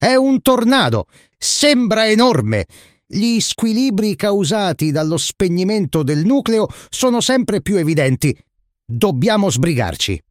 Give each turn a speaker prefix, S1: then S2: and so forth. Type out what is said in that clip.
S1: È un tornado! Sembra enorme! Gli squilibri causati dallo spegnimento del nucleo sono sempre più evidenti. Dobbiamo sbrigarci.